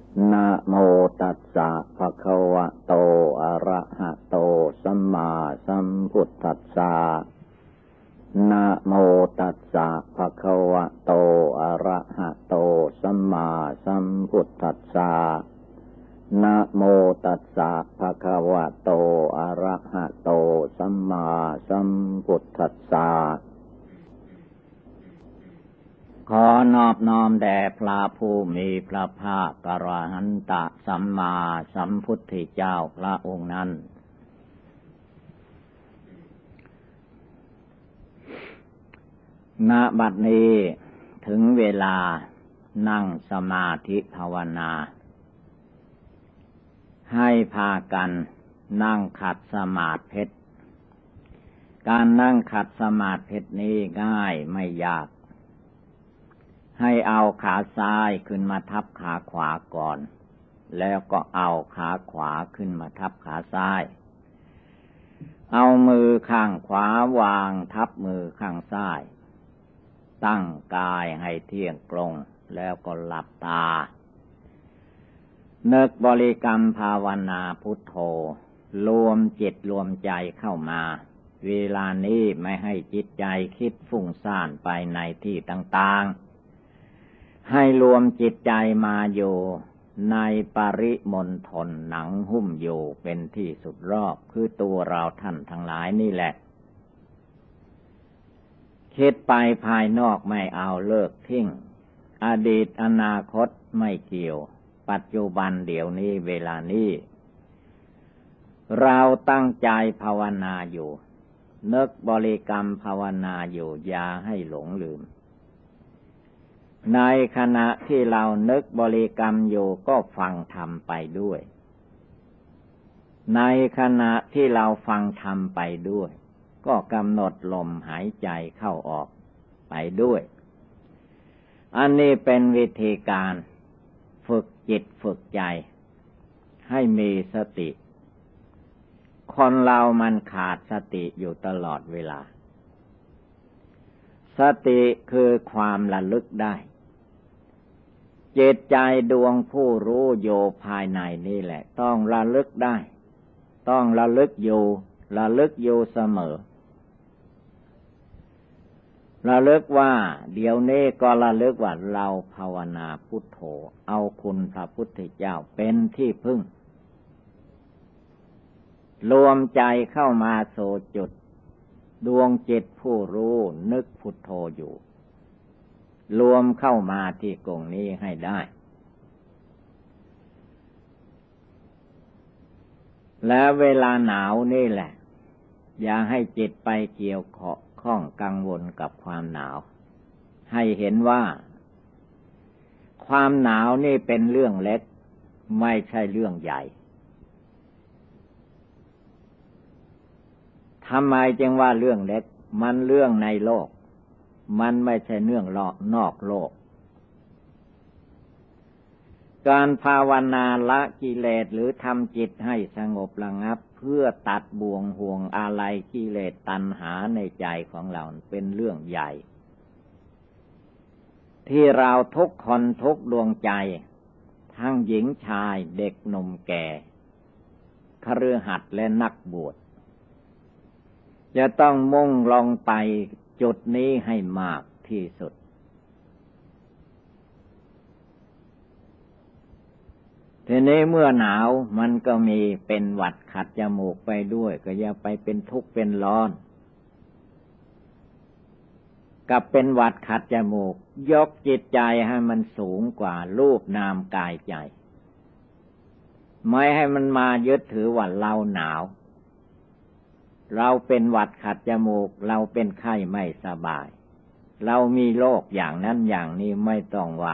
นะโมตัสสะภะคะวะโตอะระหะโตสัมมาสัมพุทธัสสะนะโมตัสสะภะคะวะโตอะระหะโตสัมมาสัมพุทธัสสะนะโมตัสสะภะคะวะโตอะระหะโตสัมมาสัมพุทธัสสะขอนอบน้อมแด่พระผู้มีพระภาคอรหันตสัมมาสัมพุทธเจ้าพระองค์นั้นณบัดนี้ถึงเวลานั่งสมาธิภาวนาให้พากันนั่งขัดสมาธิการนั่งขัดสมาธินี้ง่ายไม่ยากให้เอาขาซ้ายขึ้นมาทับขาขวาก่อนแล้วก็เอาขาขวาขึ้นมาทับขาซ้ายเอามือข้างขวาวางทับมือข้างซ้ายตั้งกายให้เที่ยงตรงแล้วก็หลับตานึกบริกรรมภาวนาพุทโธรวมจิตรวมใจเข้ามาเวลานี้ไม่ให้จิตใจคิดฟุ้งซ่านไปในที่ต่างๆให้รวมจิตใจมาอยู่ในปริมณฑลหนังหุ้มอยู่เป็นที่สุดรอบคือตัวเราท่านทั้งหลายนี่แหละคิดไปภายนอกไม่เอาเลิกทิ้งอดีตอนาคตไม่เกี่ยวปัจจุบันเดี๋ยวนี้เวลานี้เราตั้งใจภาวนาอยู่นึกบริกรรมภาวนาอยู่อย่าให้หลงลืมในขณะที่เรานึกบริกรรมอยู่ก็ฟังธรรมไปด้วยในขณะที่เราฟังธรรมไปด้วยก็กำหนดลมหายใจเข้าออกไปด้วยอันนี้เป็นวิธีการฝึกจิตฝึกใจให้มีสติคนเรามันขาดสติอยู่ตลอดเวลาสติคือความระลึกได้จิตใจดวงผู้รู้อยู่ภายในนี่แหละต้องระลึกได้ต้องระลึกอยู่เสมอระลึกว่าเดี๋ยวนี้ก็ระลึกว่าเราภาวนาพุทโธเอาคุณพระพุทธเจ้าเป็นที่พึ่งรวมใจเข้ามาโสจุดดวงจิตผู้รู้นึกพุทโธอยู่รวมเข้ามาที่กรงนี้ให้ได้และเวลาหนาวนี่แหละอย่าให้จิตไปเกี่ยวข้องกังวลกับความหนาวให้เห็นว่าความหนาวนี่เป็นเรื่องเล็กไม่ใช่เรื่องใหญ่ทำไมจึงว่าเรื่องเล็กมันเรื่องในโลกมันไม่ใช่เรื่องนอกโลกการภาวนาละกิเลสหรือทำจิตให้สงบระงับเพื่อตัดบ่วงห่วงอะไรกิเลสตัณหาในใจของเราเป็นเรื่องใหญ่ที่เราทุกคนทุกดวงใจทั้งหญิงชายเด็กหนุ่มแก่คฤหัสถ์และนักบวชจะต้องมุ่งลงไปจุดนี้ให้มากที่สุดทีนี้เมื่อหนาวมันก็มีเป็นหวัดขัดจมูกไปด้วยก็อย่าไปเป็นทุกข์เป็นร้อนกับเป็นหวัดขัดจมูกยกจิตใจให้มันสูงกว่ารูปนามกายใจไม่ให้มันมายึดถือว่าเราหนาวเราเป็นหวัดขัดจมูกเราเป็นไข้ไม่สบายเรามีโรคอย่างนั้นอย่างนี้ไม่ต้องว่า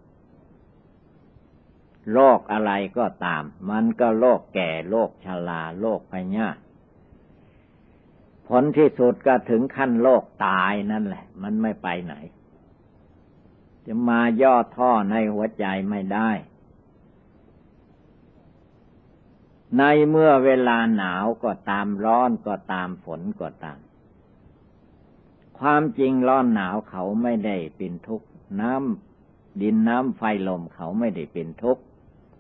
โรคอะไรก็ตามมันก็โรคแก่โรคชราโรคพยาธิผลที่สุดก็ถึงขั้นโรคตายนั่นแหละมันไม่ไปไหนจะมาย่อท่อในหัวใจไม่ได้ในเมื่อเวลาหนาวก็ตามร้อนก็ตามฝนก็ตามความจริงร้อนหนาวเขาไม่ได้เป็นทุกข์ดินน้ำไฟลมเขาไม่ได้เป็นทุกข์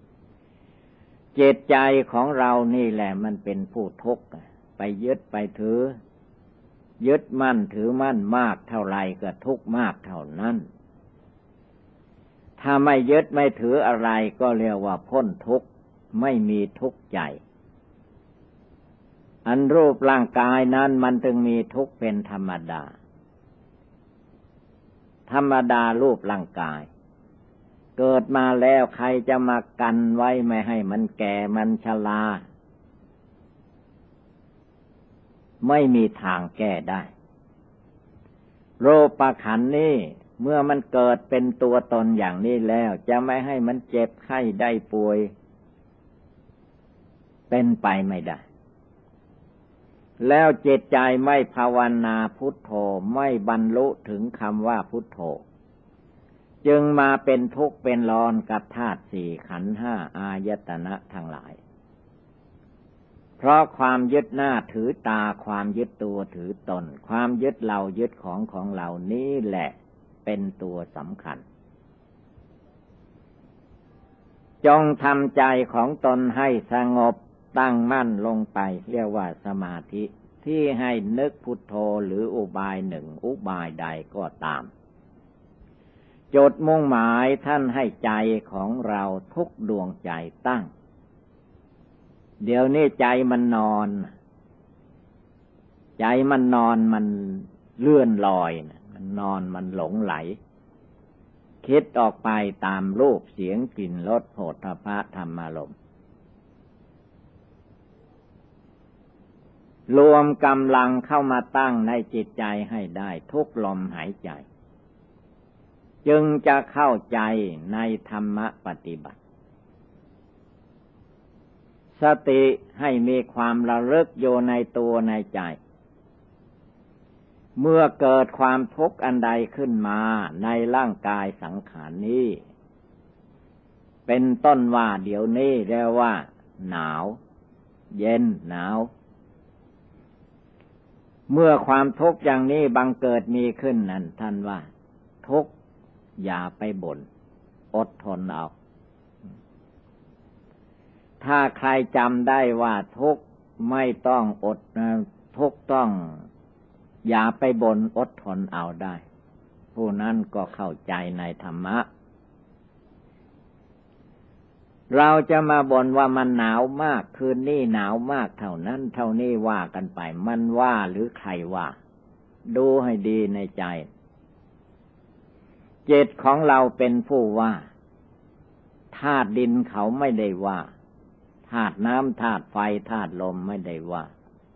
จิตใจของเรานี่แหละมันเป็นผู้ทุกข์ไปยึดไปถือยึดมั่นถือมั่นมากเท่าไรก็ทุกข์มากเท่านั้นถ้าไม่ยึดไม่ถืออะไรก็เรียกว่าพ้นทุกข์ไม่มีทุกข์ใจอันรูปร่างกายนั้นมันจึงมีทุกข์เป็นธรรมดารูปร่างกายเกิดมาแล้วใครจะมากันไว้ไม่ให้มันแก่มันชราไม่มีทางแก้ได้โรคขันธ์นี้เมื่อมันเกิดเป็นตัวตนอย่างนี้แล้วจะไม่ให้มันเจ็บไข้ได้ป่วยเป็นไปไม่ได้แล้วจิตใจไม่ภาวนาพุทโธไม่บรรลุถึงคำว่าพุทโธจึงมาเป็นทุกข์เป็นร้อนกับธาตุสี่ขันธ์ห้าอายตนะทั้งหลายเพราะความยึดหน้าถือตาความยึดตัวถือตนความยึดเรายึดของเรานี้แหละเป็นตัวสำคัญจงทำใจของตนให้สงบตั้งมั่นลงไปเรียกว่าสมาธิที่ให้นึกพุทโธหรืออุบายหนึ่งอุบายใดก็ตามจุดมุ่งหมายท่านให้ใจของเราทุกดวงใจตั้งเดี๋ยวนี้ใจมันนอนมันเลื่อนลอยมันนอนมันหลงไหลคิดออกไปตามรูปเสียงกลิ่นรสโผฏฐัพพะธรรมารมณ์รวมกำลังเข้ามาตั้งในจิตใจให้ได้ทุกลมหายใจจึงจะเข้าใจในธรรมปฏิบัติสติให้มีความระลึกอยู่ในตัวในใจเมื่อเกิดความทุกข์อันใดขึ้นมาในร่างกายสังขารนี้เป็นต้นว่าเดี๋ยวนี้เรียกว่าหนาวเย็นหนาวเมื่อความทุกข์อย่างนี้บังเกิดมีขึ้นนั้นท่านว่าทุกข์อย่าไปบ่นอดทนเอาถ้าใครจำได้ว่าทุกข์ไม่ต้องอดทุกข์ต้องอย่าไปบ่นอดทนเอาได้ผู้นั้นก็เข้าใจในธรรมะเราจะมาบ่นว่ามันหนาวมากคืนนี้หนาวมากเท่านั้นเท่านี้ว่ากันไปมันว่าหรือใครว่าดูให้ดีในใจจิตของเราเป็นผู้ว่าธาตุดินเขาไม่ได้ว่าธาตุน้ำธาตุไฟธาตุลมไม่ได้ว่า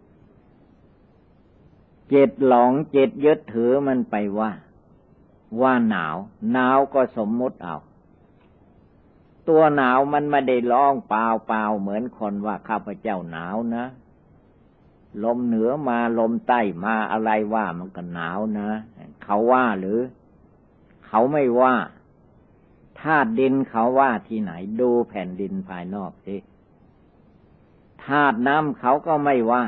จิตหลงจิตยึดถือมันไปว่าหนาวก็สมมุติเอาตัวหนาวมันไม่ได้ร้องเปล่าเหมือนคนว่าข้าพเจ้าหนาวนะลมเหนือมาลมใต้มาอะไรว่ามันก็หนาวนะเขาว่าหรือเขาไม่ว่าธาตุดินเขาว่าที่ไหนดูแผ่นดินภายนอกสิธาตุน้ำเขาก็ไม่ว่า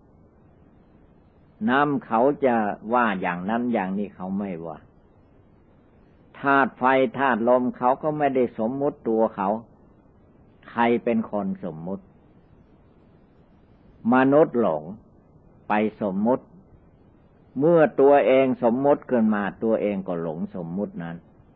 น้ำเขาจะว่าอย่างนั้นอย่างนี้เขาไม่ว่าธาตุไฟธาตุลมเขาก็ไม่ได้สมมุติตัวเขาใครเป็นคนสมมุติมนุษย์หลงไปสมมุติเมื่อตัวเองสมมุติขึ้นมาตัวเองก็หลงสมมุตินั้น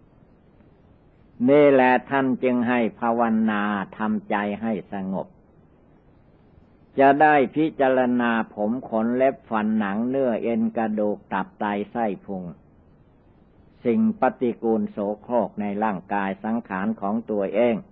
นี่แหละท่านจึงให้ภาวนาทำใจให้สงบจะได้พิจารณาผมขนเล็บฟันหนังเนื้อเอ็นกระดูกตับไตไส้พุงสิ่งปฏิกูลโสโครกในร่างกายสังขารของตัวเอง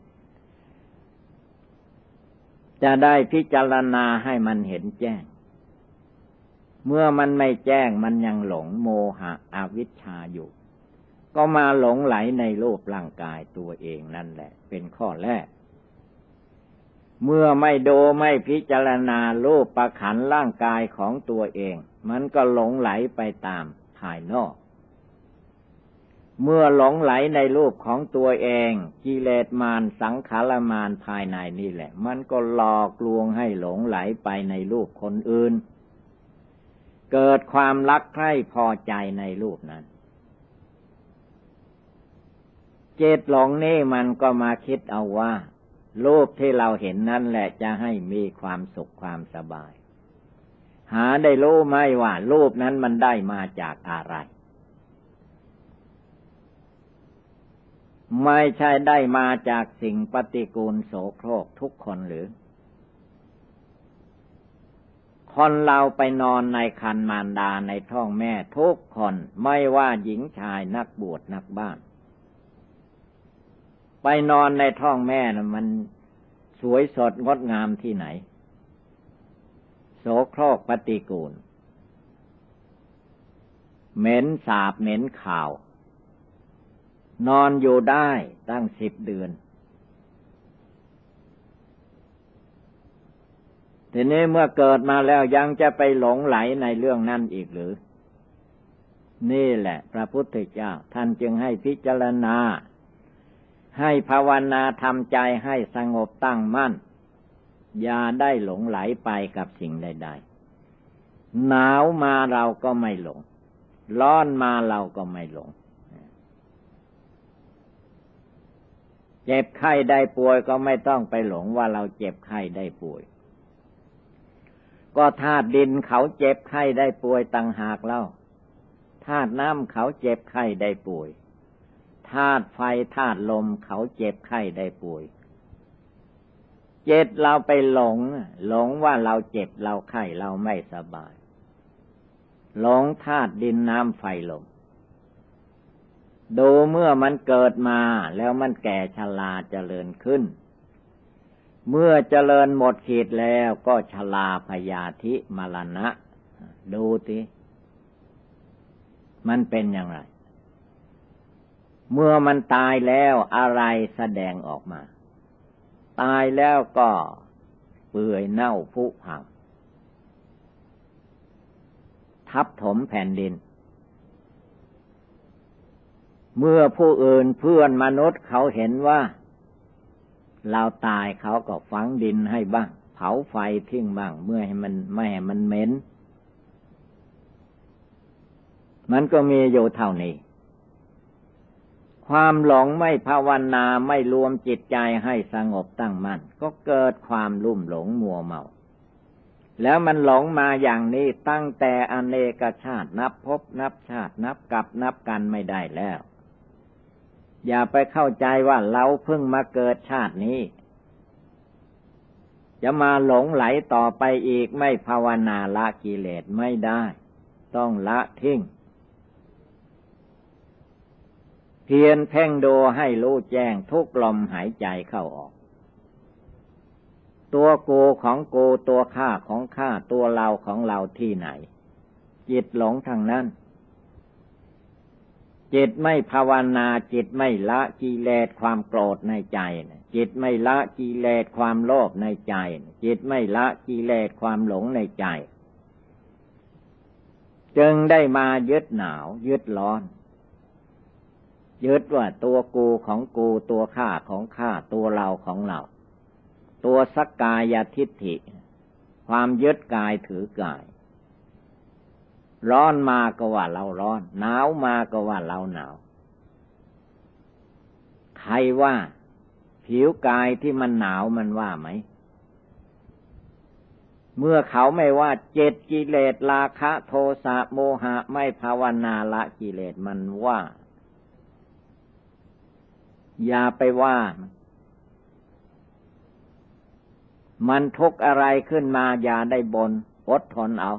จะได้พิจารณาให้มันเห็นแจ้งเมื่อมันไม่แจ้งมันยังหลงโมหะอวิชชาอยู่ก็มาหลงไหลในรูปร่างกายตัวเองนั่นแหละเป็นข้อแรกเมื่อไม่ดูไม่พิจารณารูปขันธ์ร่างกายของตัวเองมันก็หลงไหลไปตามภายนอกเมื่อหลงไหลในรูปของตัวเองกิเลสมารสังขารมารภายในนี่แหละมันก็หลอกลวงให้หลงไหลไปในรูปคนอื่นเกิดความรักใคร่พอใจในรูปนั้นจิตหลงนี่มันก็มาคิดเอาว่ารูปที่เราเห็นนั่นแหละจะให้มีความสุขความสบายหาได้รู้ไหมว่ารูปนั้นมันได้มาจากอะไรไม่ใช่ได้มาจากสิ่งปฏิกูลโสโครกทุกคนหรือคนเราไปนอนในครรภ์มารดาในท้องแม่ทุกคนไม่ว่าหญิงชายนักบวชนักบ้านไปนอนในท้องแม่น่ะมันสวยสดงดงามที่ไหนโสโครกปฏิกูลเหม็นสาบเหม็นข่าวนอนอยู่ได้ตั้ง10 เดือนทีนี้เมื่อเกิดมาแล้วยังจะไปหลงไหลในเรื่องนั้นอีกหรือนี่แหละพระพุทธเจ้าท่านจึงให้พิจารณาให้ภาวนาทำใจให้สงบตั้งมั่นอย่าได้หลงไหลไปกับสิ่งใดๆหนาวมาเราก็ไม่หลงร้อนมาเราก็ไม่หลงเจ็บไข้ได้ป่วยก็ไม่ต้องไปหลงว่าเราเจ็บไข้ได้ป่วยก็ธาตุดินเขาเจ็บไข้ได้ป่วยต่างหากเล่าธาตุน้ำเขาเจ็บไข้ได้ป่วยธาตุไฟธาตุลมเขาเจ็บไข้ได้ป่วยเจ็บเราไปหลงว่าเราเจ็บเราไข้เราไม่สบายหลงธาตุดินน้ำไฟลมดูเมื่อมันเกิดมาแล้วมันแก่ชราเจริญขึ้นเมื่อเจริญหมดขีดแล้วก็ชราพยาธิมรณะดูสิมันเป็นอย่างไรเมื่อมันตายแล้วอะไรแสดงออกมาตายแล้วก็เปื่อยเน่าผุพังทับถมแผ่นดินเมื่อผู้อื่นเพื่อนมนุษย์เขาเห็นว่าเราตายเขาก็ฝังดินให้บ้างเผาไฟทิ้งบ้างเมื่อให้มันไม่ให้มันเหม็นมันก็มีอยู่เท่านี้ความหลงไม่ภาวนาไม่รวมจิตใจให้สงบตั้งมั่นก็เกิดความลุ่มหลงมัวเมาแล้วมันหลงมาอย่างนี้ตั้งแต่อเนกชาตินับภพนับชาตินับกับนับกันไม่ได้แล้วอย่าไปเข้าใจว่าเราเพิ่งมาเกิดชาตินี้จะมาหลงไหลต่อไปอีกไม่ภาวนาละกิเลสไม่ได้ต้องละทิ้งเพียรเพ่งดูให้รู้แจ้งทุกลมหายใจเข้าออกตัวกูของกูตัวข้าของข้าตัวเราของเราที่ไหนจิตหลงทางนั้นจิตไม่ภาวนาจิตไม่ละกิเลสความโกรธในใจจิตไม่ละกิเลสความโลภในใจจิตไม่ละกิเลสความหลงในใจจึงได้มายึดหนาวยึดร้อนยึดว่าตัวกูของกูตัวข้าของข้าตัวเราของเราตัวสักกายทิฏฐิความยึดกายถือกายร้อนมาก็ว่าเราร้อนหนาวมาก็ว่าเราหนาวใครว่าผิวกายที่มันหนาวมันว่าไหมเมื่อเขาไม่ว่าเจ็ดกิเลสราคะโทสะโมหะไม่ภาวนาละกิเลสมันว่าอย่าไปว่ามันทุกข์อะไรขึ้นมาอย่าได้บ่นอดทนเอา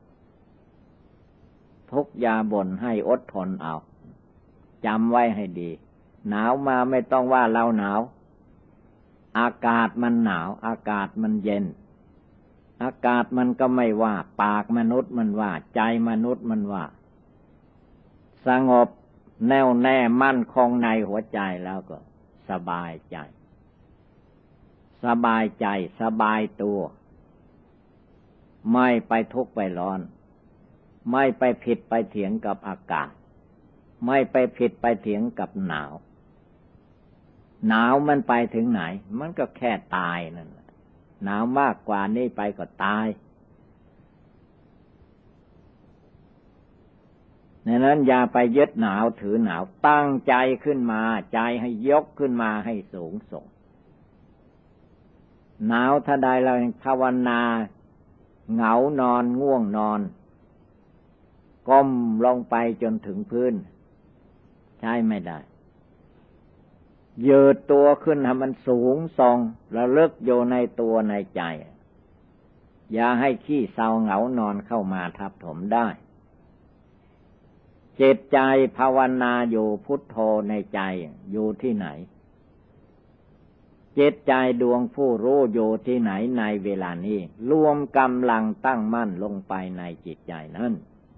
ทุกข์อย่าบ่นให้อดทนเอาจำไว้ให้ดีหนาวมาไม่ต้องว่าเราหนาวอากาศมันหนาวอากาศมันเย็นอากาศมันก็ไม่ว่าปากมนุษย์มันว่าใจมนุษย์มันว่าสงบแน่วแน่มั่นคงในหัวใจแล้วก็สบายใจสบายใจสบายตัวไม่ไปทุกข์ไปร้อนไม่ไปผิดไปเถียงกับอากาศไม่ไปผิดไปเถียงกับหนาวหนาวมันไปถึงไหนมันก็แค่ตายนั่นแหละหนาวมากกว่านี้ไปก็ตายดังนั้นอย่าไปยึดหนาวถือหนาวตั้งใจขึ้นมาใจให้ยกขึ้นมาให้สูงส่งหนาวถ้าใดเราภาวนาเหงานอนง่วงนอนก้มลงไปจนถึงพื้นใช้ไม่ได้ยืดตัวขึ้นให้มันสูงส่งระลึกอยู่ในตัวในใจอย่าให้ขี้เศร้าเหงานอนเข้ามาทับถมได้จิตใจภาวนาอยู่พุทโธในใจอยู่ที่ไหนจิตใจดวงผู้รู้อยู่ที่ไหนในเวลานี้รวมกำลังตั้งมั่นลงไปในจิตใจนั้น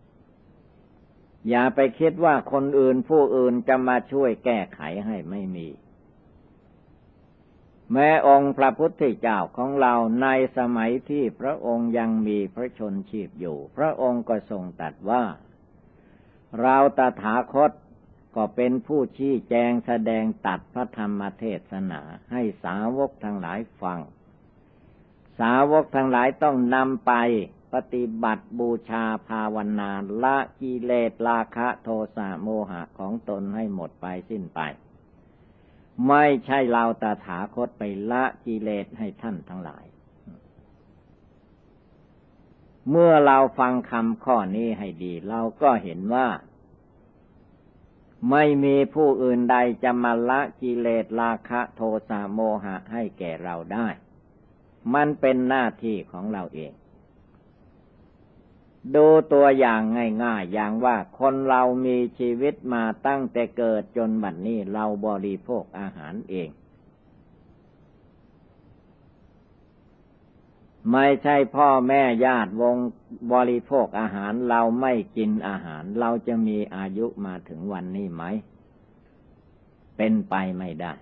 อย่าไปคิดว่าคนอื่นผู้อื่นจะมาช่วยแก้ไขให้ไม่มีแม้องค์พระพุทธเจ้าของเราในสมัยที่พระองค์ยังมีพระชนชีพอยู่พระองค์ก็ทรงตรัสว่าเราตถาคตก็เป็นผู้ชี้แจงแสดงตัดพระธรรมเทศนาให้สาวกทั้งหลายฟังสาวกทั้งหลายต้องนำไปปฏิบัติบูชาภาวนาละกิเลสราคะโทสะโมหะของตนให้หมดไปสิ้นไปไม่ใช่เราตถาคตไปละกิเลสให้ท่านทั้งหลายเมื่อเราฟังคำข้อนี้ให้ดีเราก็เห็นว่าไม่มีผู้อื่นใดจะมาละกิเลสราคะโทสะโมหะให้แก่เราได้มันเป็นหน้าที่ของเราเองดูตัวอย่างง่ายๆอย่างว่าคนเรามีชีวิตมาตั้งแต่เกิดจนบัดนี้เราบริโภคอาหารเองไม่ใช่พ่อแม่ญาติวงบริโภคอาหารเราไม่กินอาหารเราจะมีอายุมาถึงวันนี้ไหมเป็นไปไม่ได้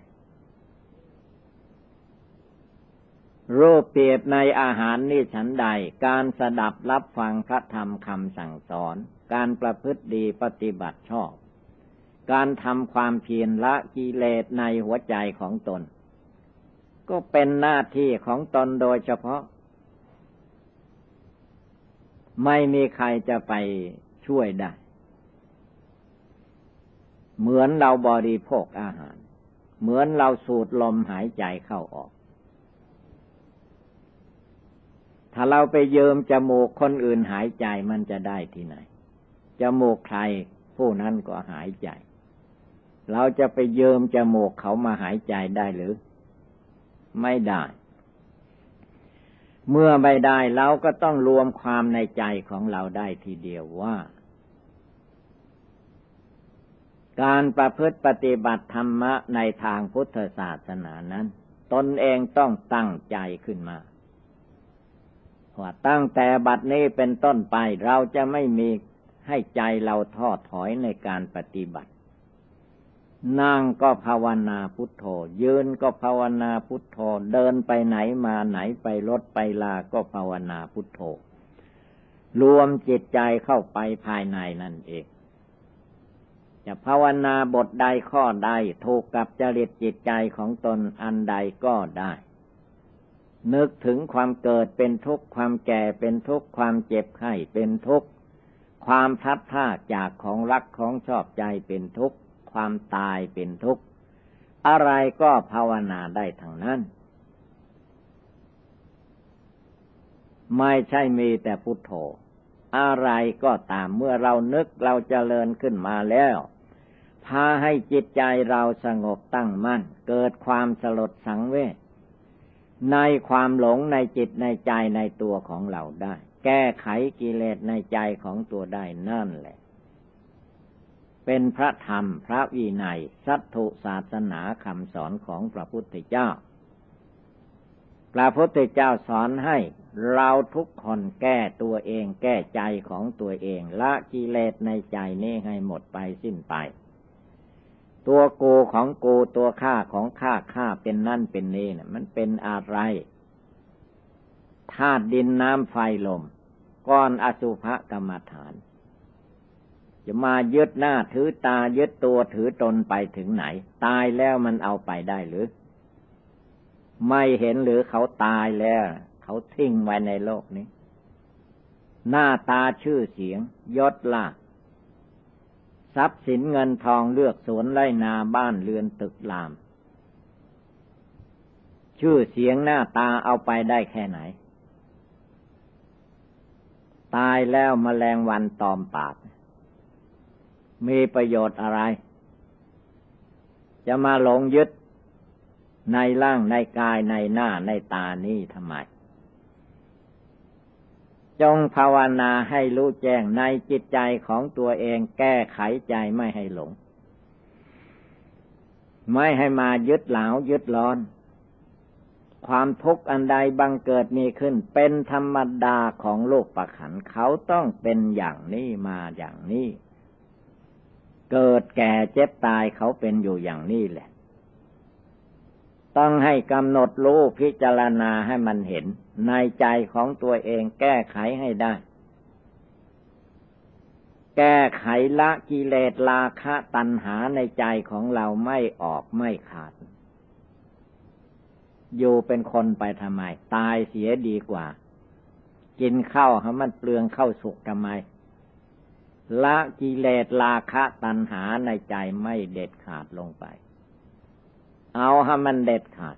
รูปเปรียบในอาหารนี่ฉันใดการสดับรับฟังพระธรรมคำสั่งสอนการประพฤติดีปฏิบัติชอบการทำความเพียรละกิเลสในหัวใจของตนก็เป็นหน้าที่ของตนโดยเฉพาะไม่มีใครจะไปช่วยได้เหมือนเราบริโภคอาหารเหมือนเราสูดลมหายใจเข้าออกถ้าเราไปยืมจมูกคนอื่นหายใจมันจะได้ที่ไหนจมูกใครผู้นั้นก็หายใจเราจะไปยืมจมูกเขามาหายใจได้หรือไม่ได้เมื่อไม่ได้เราก็ต้องรวมความในใจของเราได้ทีเดียวว่าการประพฤติปฏิบัติธรรมะในทางพุทธศาสนานั้นตนเองต้องตั้งใจขึ้นมาว่าตั้งแต่บัดนี้เป็นต้นไปเราจะไม่มีให้ใจเราท้อถอยในการปฏิบัตินั่งก็ภาวนาพุทโธยืนก็ภาวนาพุทโธเดินไปไหนมาไหนไปรถไปลาก็ภาวนาพุทโธรวมจิตใจเข้าไปภายในนั่นเองจะภาวนาบทใดข้อใดถูกกับจริตจิตใจของตนอันใดก็ได้นึกถึงความเกิดเป็นทุกข์ความแก่เป็นทุกข์ความเจ็บไข้เป็นทุกข์ความพลัดพรากจากของรักของชอบใจเป็นทุกข์ความตายเป็นทุกข์อะไรก็ภาวนาได้ทั้งนั้นไม่ใช่มีแต่พุทโธอะไรก็ตามเมื่อเรานึกเราเจริญขึ้นมาแล้วพาให้จิตใจเราสงบตั้งมั่นเกิดความสลดสังเวชในความหลงในจิตในใจในตัวของเราได้แก้ไขกิเลสในใจของตัวได้นั่นแหละเป็นพระธรรมพระวินัยสัทธุศาสนาคำสอนของพระพุทธเจ้าพระพุทธเจ้าสอนให้เราทุกคนแก้ตัวเองแก้ใจของตัวเองละกิเลสในใจนี้ให้หมดไปสิ้นไปตัวกูของกูตัวข้าของข้าเป็นนั่นเป็นนี่นะมันเป็นอะไรธาตุดินน้ำไฟลมก้อนอสุภกรรมฐานจะมายึดหน้าถือตายึดตัวถือตนไปถึงไหนตายแล้วมันเอาไปได้หรือไม่เห็นหรือเขาตายแล้วเขาทิ้งไว้ในโลกนี้หน้าตาชื่อเสียงยศลาภทรัพย์สินเงินทองเลือกสวนไร่นาบ้านเรือนตึกรามชื่อเสียงหน้าตาเอาไปได้แค่ไหนตายแล้วแมลงวันตอมปากมีประโยชน์อะไรจะมาหลงยึดในร่างในกายในหน้าในตานี้ทำไมจงภาวนาให้รู้แจ้งในจิตใจของตัวเองแก้ไขใจไม่ให้หลงไม่ให้มายึดเหลายึดร้อนความทุกข์อันใดบังเกิดมีขึ้นเป็นธรรมดาของโลกประขันเขาต้องเป็นอย่างนี้มาอย่างนี้เกิดแก่เจ็บตายเขาเป็นอยู่อย่างนี้แหละต้องให้กำหนดรู้พิจารณาให้มันเห็นในใจของตัวเองแก้ไขให้ได้แก้ไขละกิเลสราคะตัณหาในใจของเราไม่ออกไม่ขาดอยู่เป็นคนไปทำไมตายเสียดีกว่ากินข้าวให้มันเปลืองข้าวสุกทำไมละกิเลสราคะตัณหาในใจไม่เด็ดขาดลงไปเอาให้มันเด็ดขาด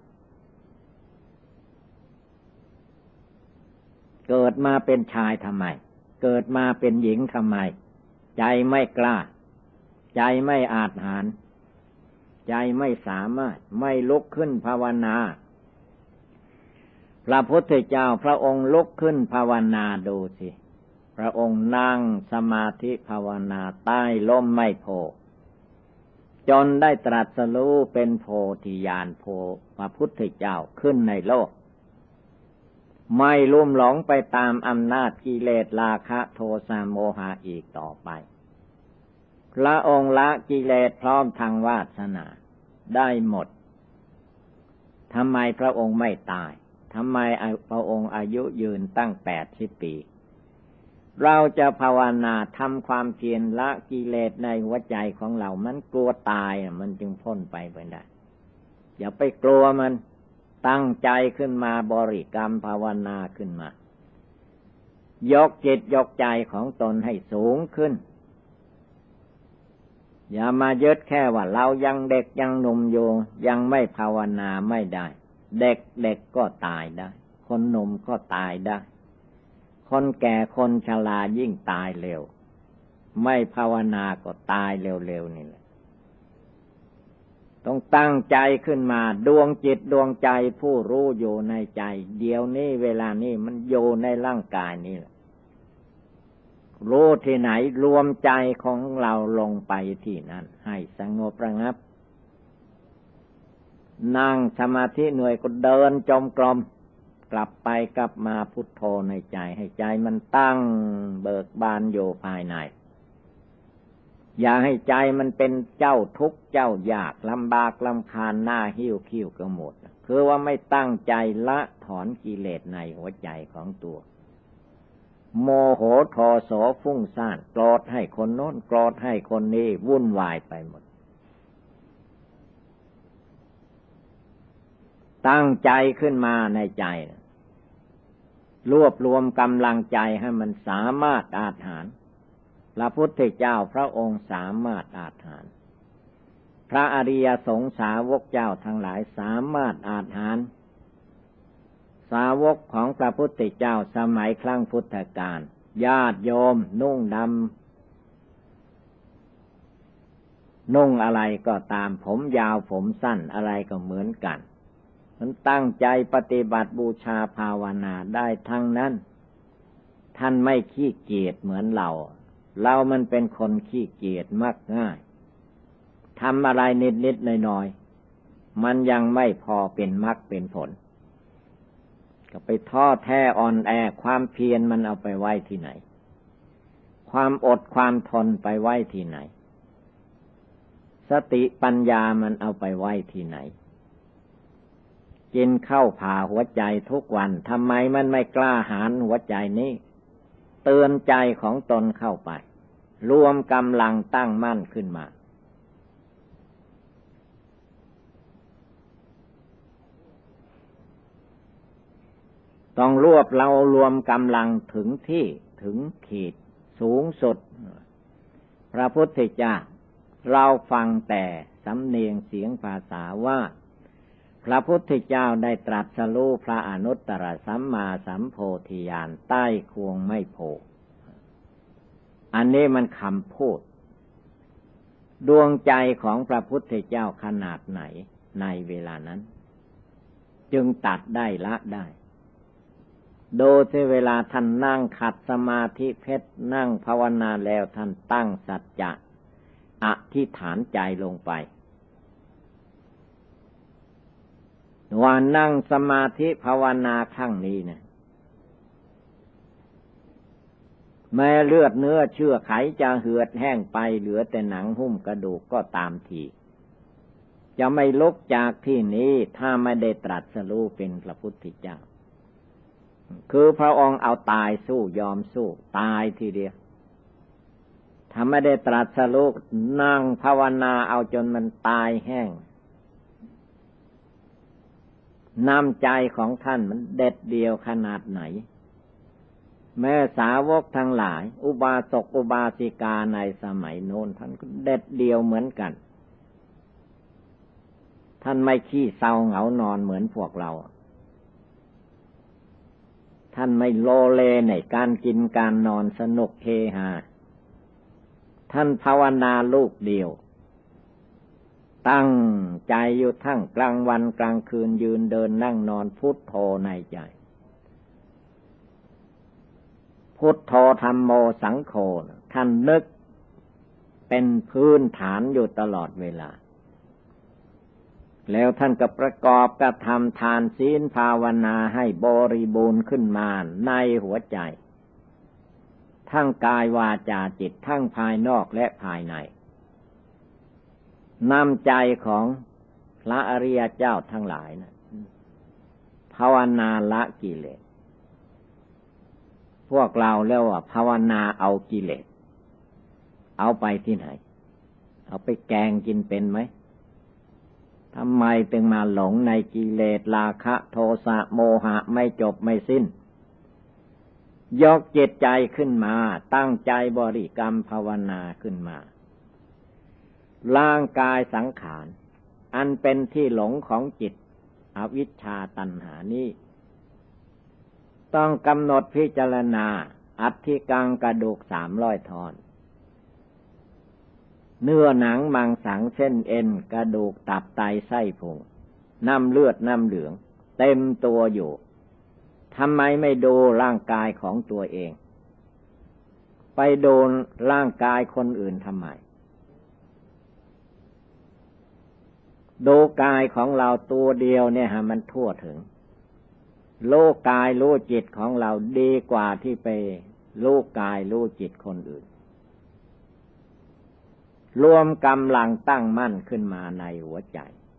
เกิดมาเป็นชายทำไมเกิดมาเป็นหญิงทำไมใจไม่กล้าใจไม่อาจหาญใจไม่สามารถไม่ลุกขึ้นภาวนาพระพุทธเจ้าพระองค์ลุกขึ้นภาวนาดูสิพระองค์นั่งสมาธิภาวนาใต้ร่มไม้โพธิ์จนได้ตรัสรู้เป็นโพธิญาณโพพระพุทธเจ้าขึ้นในโลกไม่ลุ่มหลงไปตามอำนาจกิเลสราคะโทสะโมหะอีกต่อไปพระองค์ละกิเลสพร้อมทางวาสนาได้หมดทำไมพระองค์ไม่ตายทำไมพระองค์อายุยืนตั้ง80 ปีเราจะภาวนาทำความเพียรละกิเลสในหัวใจของเรามันกลัวตายมันจึงพ้นไปได้อย่าไปกลัวมันตั้งใจขึ้นมาบริกรรมภาวนาขึ้นมายกจิตยกใจของตนให้สูงขึ้นอย่ามายึดแค่ว่าเรายังเด็กยังหนุ่มอยู่ยังไม่ภาวนาไม่ได้เด็กก็ตายได้คนหนุ่มก็ตายได้คนแก่คนชรายิ่งตายเร็วไม่ภาวนาก็ตายเร็วๆนี่แหละต้องตั้งใจขึ้นมาดวงจิตดวงใจผู้รู้อยู่ในใจเดี๋ยวนี้เวลานี้มันอยู่ในร่างกายนี่แหละรู้ที่ไหนรวมใจของเราลงไปที่นั่นให้สงบระงับนั่งสมาธิเหนื่อยก็เดินจมกรมกลับไปกลับมาพุทโธในใจให้ใจมันตั้งเบิกบานอยู่ภายในอย่าให้ใจมันเป็นเจ้าทุกข์เจ้ายากลำบากลำคาญหน้าหิ้วคิ้วกระหมดคือว่าไม่ตั้งใจละถอนกิเลสในหัวใจของตัวโมโหโทโสฟุ้งซ่านโกรธให้คนโน้นโกรธให้คนนี้วุ่นวายไปหมดตั้งใจขึ้นมาในใจรวบรวมกำลังใจให้มันสามารถอาจหารพระพุทธเจ้าพระองค์สามารถอาจหารพระอริยสงฆ์สาวกเจ้าทั้งหลายสามารถอาจหารสาวกของพระพุทธเจ้าสมัยครั้งพุทธกาลญาติโยมนุ่งดำนุ่งอะไรก็ตามผมยาวผมสั้นอะไรก็เหมือนกันมันตั้งใจปฏิบัติบูชาภาวนาได้ทั้งนั้นท่านไม่ขี้เกียจเหมือนเรามันเป็นคนขี้เกียจมักง่ายทำอะไรนิดๆหน่อยๆมันยังไม่พอเป็นมรรคเป็นผลก็ไปท้อแท้อ่อนแอความเพียรมันเอาไปไว้ที่ไหนความอดความทนไปไว้ที่ไหนสติปัญญามันเอาไปไว้ที่ไหนกินข้าวผ่าหัวใจทุกวันทำไมมันไม่กล้าหาญหัวใจนี้เตือนใจของตนเข้าไปรวมกำลังตั้งมั่นขึ้นมาต้องรวมกำลังถึงที่ถึงขีดสูงสุดพระพุทธเจ้าเราฟังแต่สำเนียงเสียงภาษาว่าพระพุทธเจ้าได้ตรัสรู้พระอนุตตรสัมมาสัมโพธิญาณใต้ควงไม้โพอันนี้มันคำพูดดวงใจของพระพุทธเจ้าขนาดไหนในเวลานั้นจึงตัดได้ละได้โดยที่เวลาท่านนั่งขัดสมาธิเพชรนั่งภาวนาแล้วท่านตั้งสัจจะอธิษฐานใจลงไปว่านั่งสมาธิภาวนาครั้งนี้เนี่ยแม้เลือดเนื้อเชื่อไขจะเหือดแห้งไปเหลือแต่หนังหุ้มกระดูกก็ตามทีจะไม่ลุกจากที่นี้ถ้าไม่ได้ตรัสรู้เป็นพระพุทธเจ้าคือพระองค์เอาตายสู้ยอมสู้ตายทีเดียวถ้าไม่ได้ตรัสรู้นั่งภาวนาเอาจนมันตายแห้งน้ำใจของท่านมันเด็ดเดียวขนาดไหนแม้สาวกทั้งหลายอุบาสกอุบาสิกาในสมัยโน้นท่านก็เด็ดเดียวเหมือนกันท่านไม่ขี้เศร้าเหงานอนเหมือนพวกเราท่านไม่โลเลในการกินการนอนสนุกเฮฮาท่านภาวนาลูกเดียวตั้งใจอยู่ทั้งกลางวันกลางคืนยืนเดินนั่งนอนพุทโธในใจพุทโธธัมโมสังโฆท่านนึกเป็นพื้นฐานอยู่ตลอดเวลาแล้วท่านก็ประกอบกับทำทานศีลภาวนาให้บริบูรณ์ขึ้นมาในหัวใจทั้งกายวาจาจิตทั้งภายนอกและภายในนำใจของพระอริยเจ้าทั้งหลายนะภาวนาละกิเลสพวกเราเรียกว่าภาวนาเอากิเลสเอาไปที่ไหนเอาไปแกงกินเป็นไหมทำไมจึงมาหลงในกิเลสราคะโทสะโมหะไม่จบไม่สิ้นยกจิตใจขึ้นมาตั้งใจบริกรรมภาวนาขึ้นมาร่างกายสังขารอันเป็นที่หลงของจิตอวิชชาตัณหานี้ต้องกำหนดพิจารณาอัฐิกังกระดูก300 ท่อนเนื้อหนังมังสังเส้นเอ็นกระดูกตับไตไส้พุงน้ำเลือดน้ำเหลืองเต็มตัวอยู่ทำไมไม่ดูร่างกายของตัวเองไปโดนร่างกายคนอื่นทำไมดูกายของเราตัวเดียวเนี่ยฮะมันทั่วถึงโลกกายรู้จิตของเราดีกว่าที่ไปรู้กายรู้จิตคนอื่นรวมกำลังตั้งมั่นขึ้นมาในหัวใจ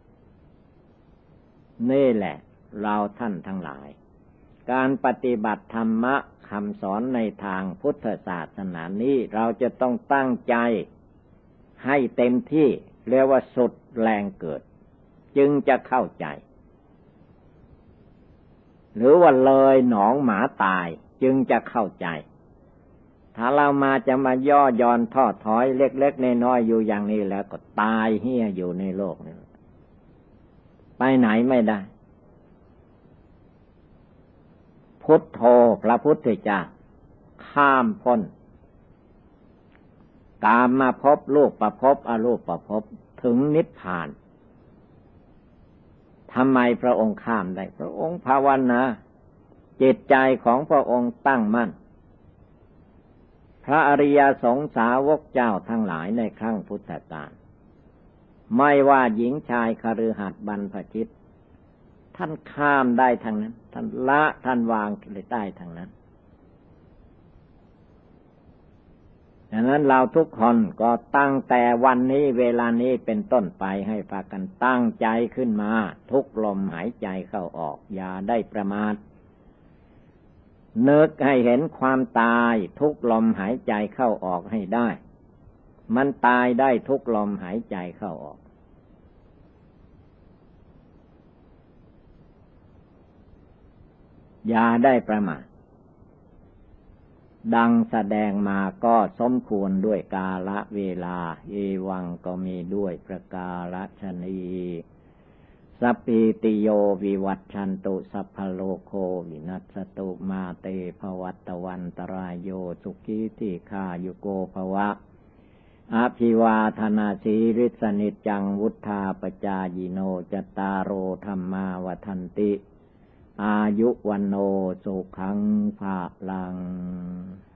นี่แหละเราท่านทั้งหลายการปฏิบัติธรรมะคำสอนในทางพุทธศาสนานี้เราจะต้องตั้งใจให้เต็มที่เรียกว่าสุดแรงเกิดจึงจะเข้าใจหรือว่าเลยหนองหมาตายจึงจะเข้าใจถ้าเรามาจะมาย่อย่อนทอดถอยเล็กๆน้อยๆอยู่อย่างนี้แล้วก็ตายเหี้ยอยู่ในโลกนี้ไปไหนไม่ได้พุทโธพระพุทธเจ้าข้ามพ้นกามมาพบรูปประพบอรูปประพบถึงนิพพานทำไมพระองค์ข้ามได้พระองค์ภาวนาจิตใจของพระองค์ตั้งมั่นพระอริยสงสาวกเจ้าทั้งหลายในครั้งพุทธกาลไม่ว่าหญิงชายคฤหัสถ์บรรพชิตท่านข้ามได้ทางนั้นท่านละท่านวางได้ทางนั้นดังนั้นเราทุกคนก็ตั้งแต่วันนี้เวลานี้เป็นต้นไปให้พากันตั้งใจขึ้นมาทุกลมหายใจเข้าออกอย่าได้ประมาทนึกให้เห็นความตายทุกลมหายใจเข้าออกให้ได้มันตายได้ทุกลมหายใจเข้าออกอย่าได้ประมาทดังแสดงมาก็สมควรด้วยกาลเวลาเอวังก็มีด้วยประกาศชนีสสัพพิติโยวิวัชชันตุสัพพะโลกโควินัสสตุมาเตภวัตวันตรายโยสุขีติขายุโกภวะอภิวาทนาสีริสนิจจังวุธาปจายิโนจตารโอธรรมาวทันติอายุวันโนสุขังภาลัง